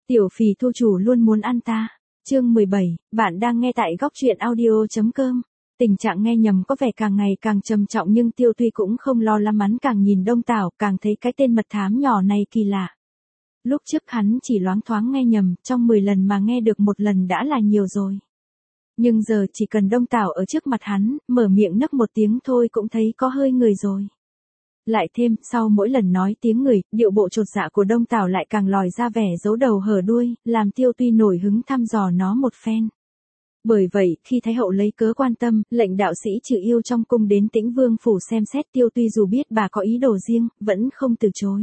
Tiểu phì thu chủ luôn muốn ăn ta. Chương 17, bạn đang nghe tại góc truyện audio.com. Tình trạng nghe nhầm có vẻ càng ngày càng trầm trọng nhưng Tiêu Tuy cũng không lo lắng, hắn càng nhìn Đông Tảo càng thấy cái tên mật thám nhỏ này kỳ lạ. Lúc trước hắn chỉ loáng thoáng nghe nhầm, trong 10 lần mà nghe được một lần đã là nhiều rồi. Nhưng giờ chỉ cần Đông Tảo ở trước mặt hắn, mở miệng nấc một tiếng thôi cũng thấy có hơi người rồi. Lại thêm, sau mỗi lần nói tiếng người, điệu bộ chột dạ của Đông Tảo lại càng lòi ra vẻ giấu đầu hở đuôi, làm Tiêu Tuy nổi hứng thăm dò nó một phen. Bởi vậy, khi Thái hậu lấy cớ quan tâm, lệnh đạo sĩ trừ yêu trong cung đến Tĩnh Vương phủ xem xét, Tiêu Tuy dù biết bà có ý đồ riêng, vẫn không từ chối.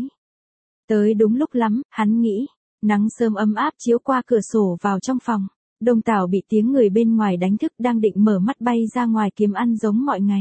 Tới đúng lúc lắm, hắn nghĩ, nắng sớm ấm áp chiếu qua cửa sổ vào trong phòng. Đông Tảo bị tiếng người bên ngoài đánh thức, đang định mở mắt bay ra ngoài kiếm ăn giống mọi ngày.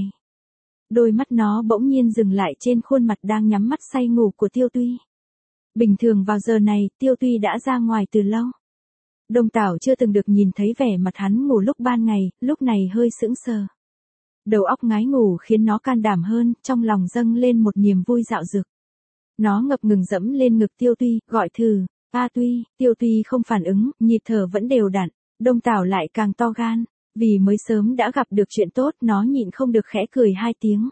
Đôi mắt nó bỗng nhiên dừng lại trên khuôn mặt đang nhắm mắt say ngủ của Tiêu Tuy. Bình thường vào giờ này, Tiêu Tuy đã ra ngoài từ lâu. Đông Tảo chưa từng được nhìn thấy vẻ mặt hắn ngủ lúc ban ngày, lúc này hơi sững sờ. Đầu óc ngái ngủ khiến nó can đảm hơn, trong lòng dâng lên một niềm vui dạo dực. Nó ngập ngừng dẫm lên ngực Tiêu Tuy, gọi thử, "A Tuy." Tiêu Tuy không phản ứng, nhịp thở vẫn đều đặn. Đông Tảo lại càng to gan. Vì mới sớm đã gặp được chuyện tốt, nó nhịn không được khẽ cười hai tiếng.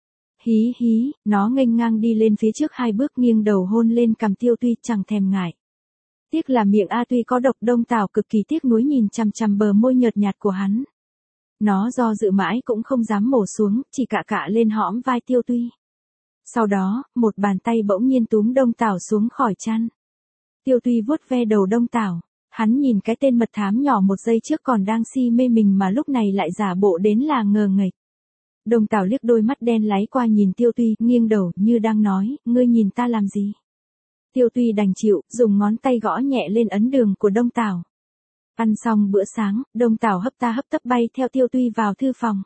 Hí hí, nó nghênh ngang đi lên phía trước 2 bước, nghiêng đầu hôn lên cằm Tiêu Tuy, chẳng thèm ngại. Tiếc là miệng A Tuy có độc. Đông Tảo cực kỳ tiếc nuối nhìn chằm chằm bờ môi nhợt nhạt của hắn. Nó do dự mãi cũng không dám mổ xuống, chỉ cạ cạ lên hõm vai Tiêu Tuy. Sau đó, một bàn tay bỗng nhiên túm Đông Tảo xuống khỏi chăn. Tiêu Tuy vuốt ve đầu Đông Tảo. Hắn nhìn cái tên mật thám nhỏ một giây trước còn đang si mê mình mà lúc này lại giả bộ đến là ngờ nghệch. Đông Tảo liếc đôi mắt đen láy qua nhìn Tiêu Tuy, nghiêng đầu như đang nói, "Ngươi nhìn ta làm gì?" Tiêu Tuy đành chịu, dùng ngón tay gõ nhẹ lên ấn đường của Đông Tảo. Ăn xong bữa sáng, Đông Tảo hấp ta hấp tấp bay theo Tiêu Tuy vào thư phòng.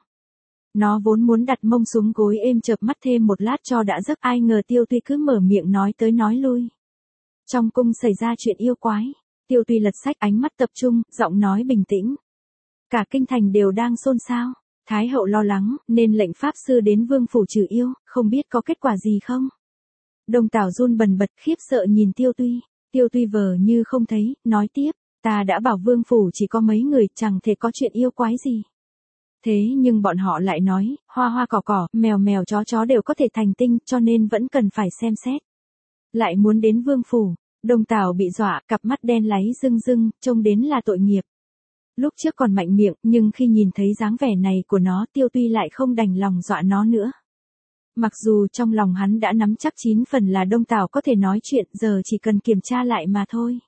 Nó vốn muốn đặt mông xuống gối êm chợp mắt thêm một lát cho đã giấc, ai ngờ Tiêu Tuy cứ mở miệng nói tới nói lui. Trong cung xảy ra chuyện yêu quái. Tiêu Tuy lật sách, ánh mắt tập trung, giọng nói bình tĩnh. Cả kinh thành đều đang xôn xao. Thái hậu lo lắng, nên lệnh pháp sư đến vương phủ trừ yêu, không biết có kết quả gì không? Đông Tảo run bần bật khiếp sợ nhìn Tiêu Tuy. Tiêu Tuy vờ như không thấy, nói tiếp, "Ta đã bảo vương phủ chỉ có mấy người, chẳng thể có chuyện yêu quái gì. Thế nhưng bọn họ lại nói, hoa hoa cỏ cỏ, mèo mèo chó chó đều có thể thành tinh, cho nên vẫn cần phải xem xét. Lại muốn đến vương phủ." Đông Tảo bị dọa, cặp mắt đen láy rưng rưng, trông đến là tội nghiệp. Lúc trước còn mạnh miệng, nhưng khi nhìn thấy dáng vẻ này của nó, Tiêu Tuy lại không đành lòng dọa nó nữa. Mặc dù trong lòng hắn đã nắm chắc 9 phần là Đông Tảo có thể nói chuyện, giờ chỉ cần kiểm tra lại mà thôi.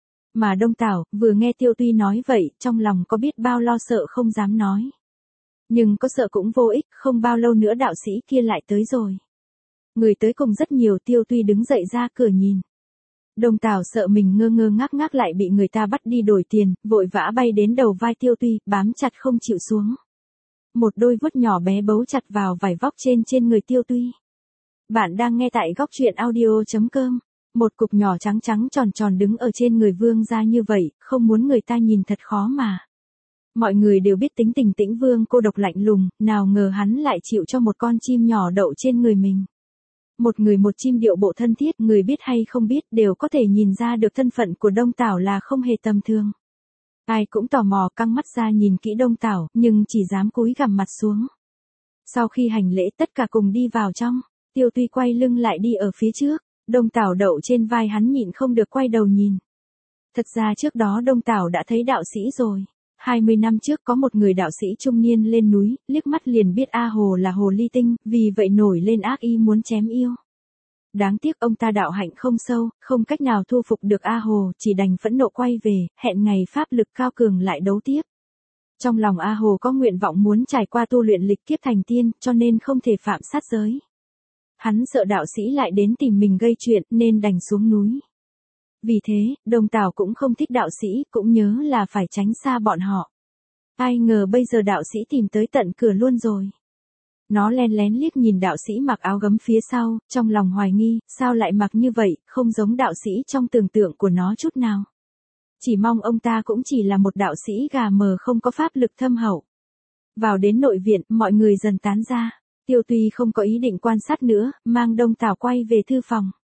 Mà Đông Tảo, vừa nghe Tiêu Tuy nói vậy, trong lòng có biết bao lo sợ không dám nói. Nhưng có sợ cũng vô ích, không bao lâu nữa đạo sĩ kia lại tới rồi. Người tới cùng rất nhiều, Tiêu Tuy đứng dậy ra cửa nhìn. Đông Tảo sợ mình ngơ ngơ ngác ngác lại bị người ta bắt đi đổi tiền, vội vã bay đến đầu vai Tiêu Tuy, bám chặt không chịu xuống. Một đôi vuốt nhỏ bé bấu chặt vào vải vóc trên người Tiêu Tuy. Bạn đang nghe tại góc truyện audio.com. Một cục nhỏ trắng trắng tròn tròn đứng ở trên người vương gia như vậy, không muốn người ta nhìn thật khó mà. Mọi người đều biết tính tình Tĩnh Vương cô độc lạnh lùng, nào ngờ hắn lại chịu cho một con chim nhỏ đậu trên người mình. Một người một chim điệu bộ thân thiết, người biết hay không biết đều có thể nhìn ra được thân phận của Đông Tảo là không hề tầm thường. Ai cũng tò mò căng mắt ra nhìn kỹ Đông Tảo, nhưng chỉ dám cúi gằm mặt xuống. Sau khi hành lễ tất cả cùng đi vào trong, Tiêu Tuy quay lưng lại đi ở phía trước, Đông Tảo đậu trên vai hắn nhịn không được quay đầu nhìn. Thật ra trước đó Đông Tảo đã thấy đạo sĩ rồi. 20 năm trước có một người đạo sĩ trung niên lên núi, liếc mắt liền biết A Hồ là hồ ly tinh, vì vậy nổi lên ác ý muốn chém yêu. Đáng tiếc ông ta đạo hạnh không sâu, không cách nào thu phục được A Hồ, chỉ đành phẫn nộ quay về, hẹn ngày pháp lực cao cường lại đấu tiếp. Trong lòng A Hồ có nguyện vọng muốn trải qua tu luyện lịch kiếp thành tiên, cho nên không thể phạm sát giới. Hắn sợ đạo sĩ lại đến tìm mình gây chuyện, nên đành xuống núi. Vì thế, Đông Tảo cũng không thích đạo sĩ, cũng nhớ là phải tránh xa bọn họ. Ai ngờ bây giờ đạo sĩ tìm tới tận cửa luôn rồi. Nó len lén liếc nhìn đạo sĩ mặc áo gấm phía sau, trong lòng hoài nghi, sao lại mặc như vậy, không giống đạo sĩ trong tưởng tượng của nó chút nào. Chỉ mong ông ta cũng chỉ là một đạo sĩ gà mờ không có pháp lực thâm hậu. Vào đến nội viện, mọi người dần tán ra. Tiêu Tuy không có ý định quan sát nữa, mang Đông Tảo quay về thư phòng.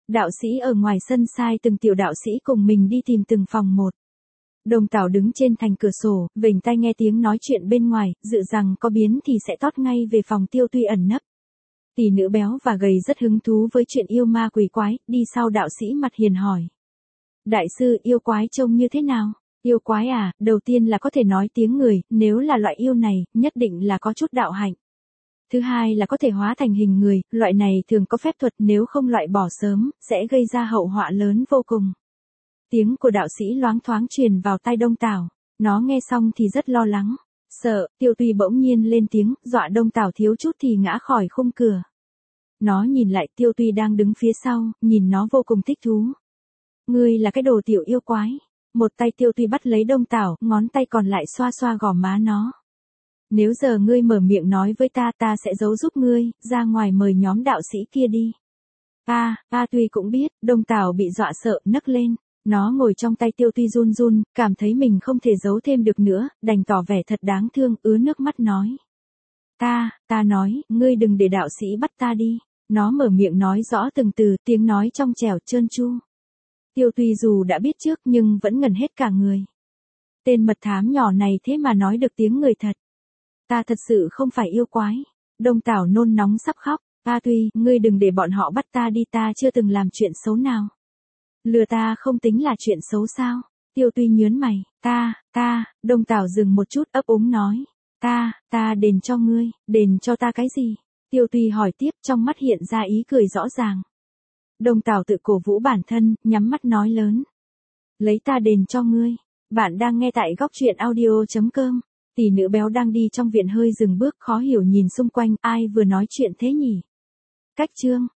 Đạo sĩ ở ngoài sân sai từng tiểu đạo sĩ cùng mình đi tìm từng phòng một. Đồng Tảo đứng trên thành cửa sổ, vểnh tai nghe tiếng nói chuyện bên ngoài, dự rằng có biến thì sẽ tót ngay về phòng Tiêu Tuy ẩn nấp. Tỷ nữ béo và gầy rất hứng thú với chuyện yêu ma quỷ quái, đi sau đạo sĩ mặt hiền hỏi. Đại sư, yêu quái trông như thế nào? Yêu quái à, đầu tiên là có thể nói tiếng người, nếu là loại yêu này, nhất định là có chút đạo hạnh. Thứ hai là có thể hóa thành hình người, loại này thường có phép thuật, nếu không loại bỏ sớm, sẽ gây ra hậu họa lớn vô cùng. Tiếng của đạo sĩ loáng thoáng truyền vào tai Đông Tảo, nó nghe xong thì rất lo lắng, sợ. Tiêu Tuy bỗng nhiên lên tiếng, dọa Đông Tảo thiếu chút thì ngã khỏi khung cửa. Nó nhìn lại Tiêu Tuy đang đứng phía sau, nhìn nó vô cùng thích thú. Ngươi là cái đồ tiểu yêu quái. Một tay Tiêu Tuy bắt lấy Đông Tảo, ngón tay còn lại xoa xoa gò má nó. Nếu giờ ngươi mở miệng nói với ta, ta sẽ giấu giúp ngươi, ra ngoài mời nhóm đạo sĩ kia đi. Tuy cũng biết, Đông Tảo bị dọa sợ, nấc lên. Nó ngồi trong tay Tiêu Tuy run run, cảm thấy mình không thể giấu thêm được nữa, đành tỏ vẻ thật đáng thương, ứa nước mắt nói. Ta nói, ngươi đừng để đạo sĩ bắt ta đi. Nó mở miệng nói rõ từng từ, tiếng nói trong trẻo trơn tru. Tiêu Tuy dù đã biết trước nhưng vẫn ngần hết cả người. Tên mật thám nhỏ này thế mà nói được tiếng người thật. Ta thật sự không phải yêu quái. Đông Tảo nôn nóng sắp khóc. Tuy, ngươi đừng để bọn họ bắt ta đi, ta chưa từng làm chuyện xấu nào. Lừa ta không tính là chuyện xấu sao? Tiêu Tuy nhớn mày. Đông Tảo dừng một chút ấp úng nói. Ta đền cho ngươi, đền cho ta cái gì? Tiêu Tuy hỏi tiếp, trong mắt hiện ra ý cười rõ ràng. Đông Tảo tự cổ vũ bản thân, nhắm mắt nói lớn. Lấy ta đền cho ngươi. Bạn đang nghe tại góc truyện audio.com. Tỷ nữ béo đang đi trong viện hơi dừng bước, khó hiểu nhìn xung quanh, ai vừa nói chuyện thế nhỉ? Cách chương.